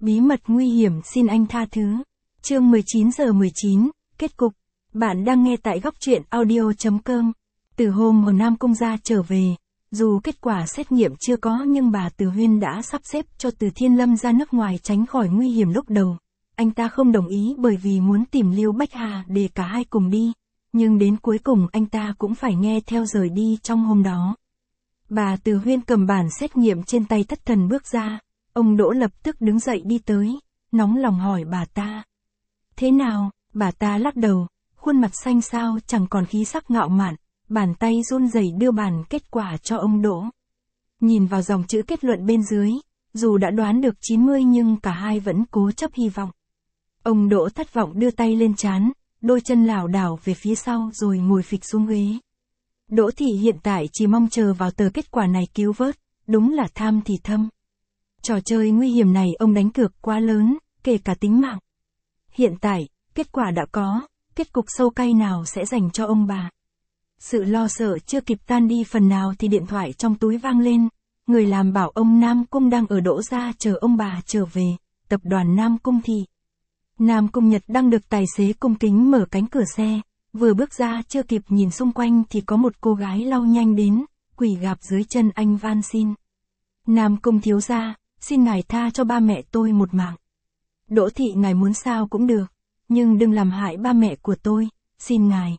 Bí mật nguy hiểm xin anh tha thứ. Chương 19:19, kết cục. Bạn đang nghe tại góc truyện audio.com. Từ hôm Hồ Nam Cung ra trở về, dù kết quả xét nghiệm chưa có nhưng bà Từ Huyên đã sắp xếp cho Từ Thiên Lâm ra nước ngoài tránh khỏi nguy hiểm lúc đầu. Anh ta không đồng ý bởi vì muốn tìm Lưu Bách Hà để cả hai cùng đi, nhưng đến cuối cùng anh ta cũng phải nghe theo rời đi trong hôm đó. Bà Từ Huyên cầm bản xét nghiệm trên tay thất thần bước ra, ông Đỗ lập tức đứng dậy đi tới, nóng lòng hỏi bà ta. Thế nào? Bà ta lắc đầu, khuôn mặt xanh xao chẳng còn khí sắc ngạo mạn, bàn tay run rẩy đưa bản kết quả cho ông Đỗ. Nhìn vào dòng chữ kết luận bên dưới, dù đã đoán được 90 nhưng cả hai vẫn cố chấp hy vọng. Ông Đỗ thất vọng đưa tay lên trán, đôi chân lảo đảo về phía sau rồi ngồi phịch xuống ghế. Đỗ Thị hiện tại chỉ mong chờ vào tờ kết quả này cứu vớt, đúng là tham thì thâm. Trò chơi nguy hiểm này ông đánh cược quá lớn, kể cả tính mạng. Hiện tại, kết quả đã có, kết cục sâu cay nào sẽ dành cho ông bà. Sự lo sợ chưa kịp tan đi phần nào thì điện thoại trong túi vang lên, người làm bảo ông Nam Cung đang ở Đỗ gia chờ ông bà trở về, tập đoàn Nam Cung Thị. Nam Cung Nhật đang được tài xế cung kính mở cánh cửa xe, vừa bước ra chưa kịp nhìn xung quanh thì có một cô gái lau nhanh đến, quỳ gạp dưới chân anh van xin. Nam Cung thiếu gia, xin ngài tha cho ba mẹ tôi một mạng. Đỗ Thị ngài muốn sao cũng được, nhưng đừng làm hại ba mẹ của tôi, xin ngài.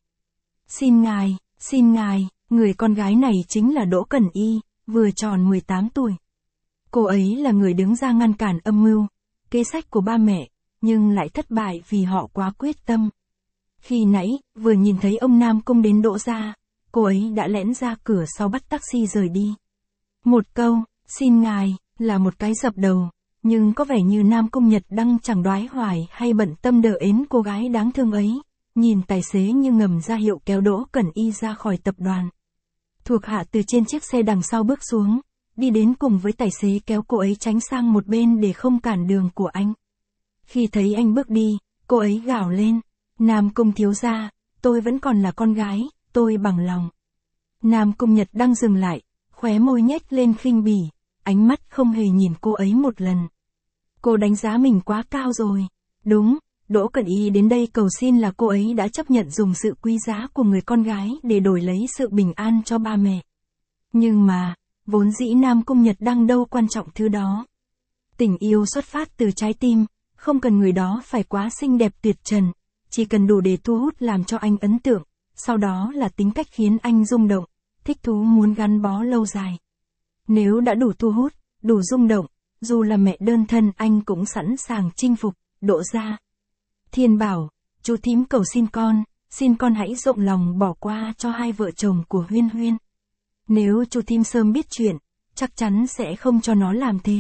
Xin ngài, người con gái này chính là Đỗ Cẩn Y, vừa tròn 18 tuổi. Cô ấy là người đứng ra ngăn cản âm mưu, kế sách của ba mẹ, nhưng lại thất bại vì họ quá quyết tâm. Khi nãy, vừa nhìn thấy ông Nam Cung đến Đỗ gia, cô ấy đã lẻn ra cửa sau bắt taxi rời đi. Một câu, xin ngài, là một cái dập đầu, nhưng có vẻ như Nam Cung Nhật đang chẳng đoái hoài hay bận tâm đờ ến cô gái đáng thương ấy, nhìn tài xế như ngầm ra hiệu kéo Đỗ Cẩn Y ra khỏi tập đoàn. Thuộc hạ từ trên chiếc xe đằng sau bước xuống, đi đến cùng với tài xế kéo cô ấy tránh sang một bên để không cản đường của anh. Khi thấy anh bước đi, cô ấy gào lên, Nam Cung thiếu gia, tôi vẫn còn là con gái, tôi bằng lòng. Nam Cung Nhật đang dừng lại, khóe môi nhếch lên khinh bỉ, ánh mắt không hề nhìn cô ấy một lần. Cô đánh giá mình quá cao rồi. Đúng, Đỗ Cẩn Y đến đây cầu xin là cô ấy đã chấp nhận dùng sự quý giá của người con gái để đổi lấy sự bình an cho ba mẹ. Nhưng mà, vốn dĩ Nam Cung Nhật đang đâu quan trọng thứ đó. Tình yêu xuất phát từ trái tim, không cần người đó phải quá xinh đẹp tuyệt trần, chỉ cần đủ để thu hút làm cho anh ấn tượng, sau đó là tính cách khiến anh rung động, thích thú muốn gắn bó lâu dài. Nếu đã đủ thu hút, đủ rung động, dù là mẹ đơn thân anh cũng sẵn sàng chinh phục. Đỗ gia. Thiên bảo, chú thím cầu xin con hãy rộng lòng bỏ qua cho hai vợ chồng của Huyên Huyên. Nếu chú thím sớm biết chuyện, chắc chắn sẽ không cho nó làm thế.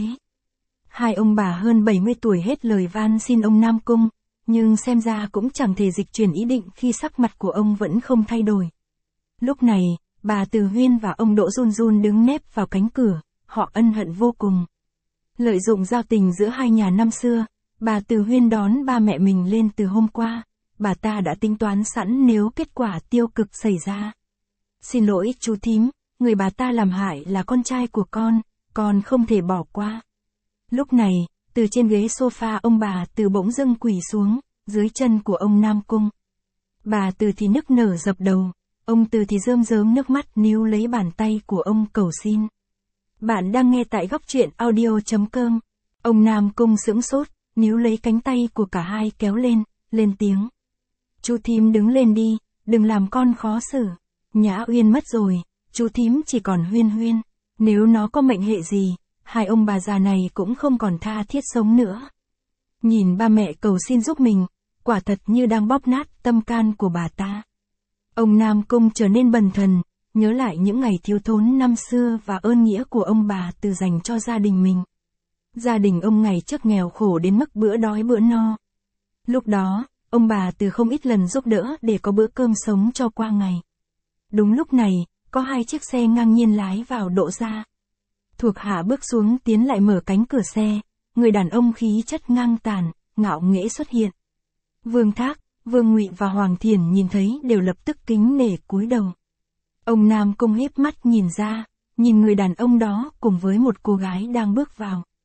Hai ông bà hơn 70 tuổi hết lời van xin ông Nam Cung, nhưng xem ra cũng chẳng thể dịch chuyển ý định khi sắc mặt của ông vẫn không thay đổi. Lúc này, bà Từ Huyên và ông Đỗ run run đứng nép vào cánh cửa, họ ân hận vô cùng. Lợi dụng giao tình giữa hai nhà năm xưa, bà Từ Huyên đón ba mẹ mình lên từ hôm qua, bà ta đã tính toán sẵn nếu kết quả tiêu cực xảy ra. Xin lỗi chú thím, người bà ta làm hại là con trai của con không thể bỏ qua. Lúc này, từ trên ghế sofa ông bà Từ bỗng dưng quỳ xuống, dưới chân của ông Nam Cung. Bà Từ thì nức nở dập đầu, ông Từ thì rơm rớm nước mắt níu lấy bàn tay của ông cầu xin. Bạn đang nghe tại góc truyện audio.com. Ông Nam Cung sững sốt, níu lấy cánh tay của cả hai kéo lên tiếng. Chú thím đứng lên đi, đừng làm con khó xử. Nhã Uyên mất rồi, chú thím chỉ còn Huyên Huyên. Nếu nó có mệnh hệ gì, hai ông bà già này cũng không còn tha thiết sống nữa. Nhìn ba mẹ cầu xin giúp mình, quả thật như đang bóp nát tâm can của bà ta. Ông Nam Cung trở nên bần thần, nhớ lại những ngày thiếu thốn năm xưa và ơn nghĩa của ông bà Từ dành cho gia đình mình. Gia đình ông ngày trước nghèo khổ đến mức bữa đói bữa no. Lúc đó, ông bà Từ không ít lần giúp đỡ để có bữa cơm sống cho qua ngày. Đúng lúc này, có hai chiếc xe ngang nhiên lái vào Đỗ gia. Thuộc hạ bước xuống tiến lại mở cánh cửa xe, người đàn ông khí chất ngang tàn, ngạo nghễ xuất hiện. Vương Thác, Vương Ngụy và Hoàng Thiển nhìn thấy đều lập tức kính nể cúi đầu. Ông Nam Cung híp mắt nhìn ra, nhìn người đàn ông đó cùng với một cô gái đang bước vào.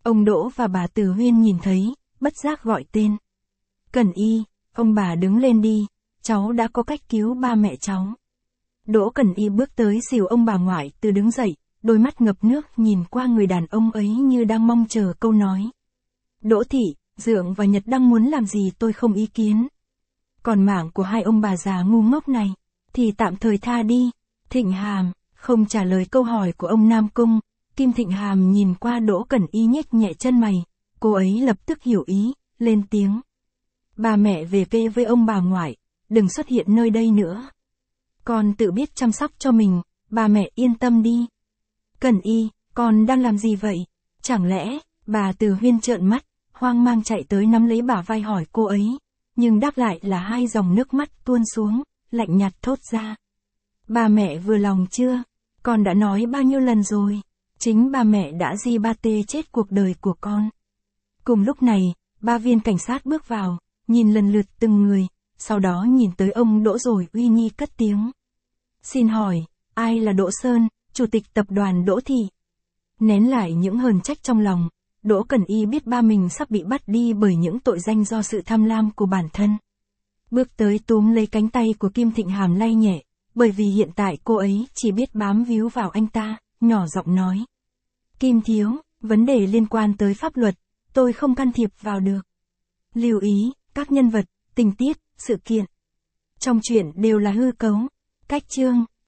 Ông Đỗ và bà Từ Huyên nhìn thấy, bất giác gọi tên. Cẩn Y, ông bà đứng lên đi, cháu đã có cách cứu ba mẹ cháu. Đỗ Cẩn Y bước tới dìu ông bà ngoại Từ đứng dậy, đôi mắt ngập nước nhìn qua người đàn ông ấy như đang mong chờ câu nói. Đỗ thị, Dượng và Nhật đang muốn làm gì tôi không ý kiến. Còn mảng của hai ông bà già ngu ngốc này, thì tạm thời tha đi. Thịnh Hàm, không trả lời câu hỏi của ông Nam Cung, Kim Thịnh Hàm nhìn qua Đỗ Cẩn Y nhếch nhẹ chân mày, cô ấy lập tức hiểu ý, lên tiếng. Bà mẹ về quê với ông bà ngoại, đừng xuất hiện nơi đây nữa. Con tự biết chăm sóc cho mình, bà mẹ yên tâm đi. Cẩn Y, con đang làm gì vậy? Chẳng lẽ, bà Từ Huyên trợn mắt, hoang mang chạy tới nắm lấy bả vai hỏi cô ấy, nhưng đáp lại là hai dòng nước mắt tuôn xuống, lạnh nhạt thốt ra. Bà mẹ vừa lòng chưa? Con đã nói bao nhiêu lần rồi, chính bà mẹ đã di ba tê chết cuộc đời của con. Cùng lúc này, ba viên cảnh sát bước vào, nhìn lần lượt từng người, sau đó nhìn tới ông Đỗ rồi uy nghi cất tiếng. Xin hỏi, ai là Đỗ Sơn, chủ tịch tập đoàn Đỗ Thị? Nén lại những hờn trách trong lòng, Đỗ Cẩn Y biết ba mình sắp bị bắt đi bởi những tội danh do sự tham lam của bản thân. Bước tới túm lấy cánh tay của Kim Thịnh Hàm lay nhẹ, bởi vì hiện tại cô ấy chỉ biết bám víu vào anh ta, nhỏ giọng nói. Kim thiếu, vấn đề liên quan tới pháp luật, tôi không can thiệp vào được. Lưu ý, các nhân vật, tình tiết, sự kiện trong truyện đều là hư cấu. Cách chương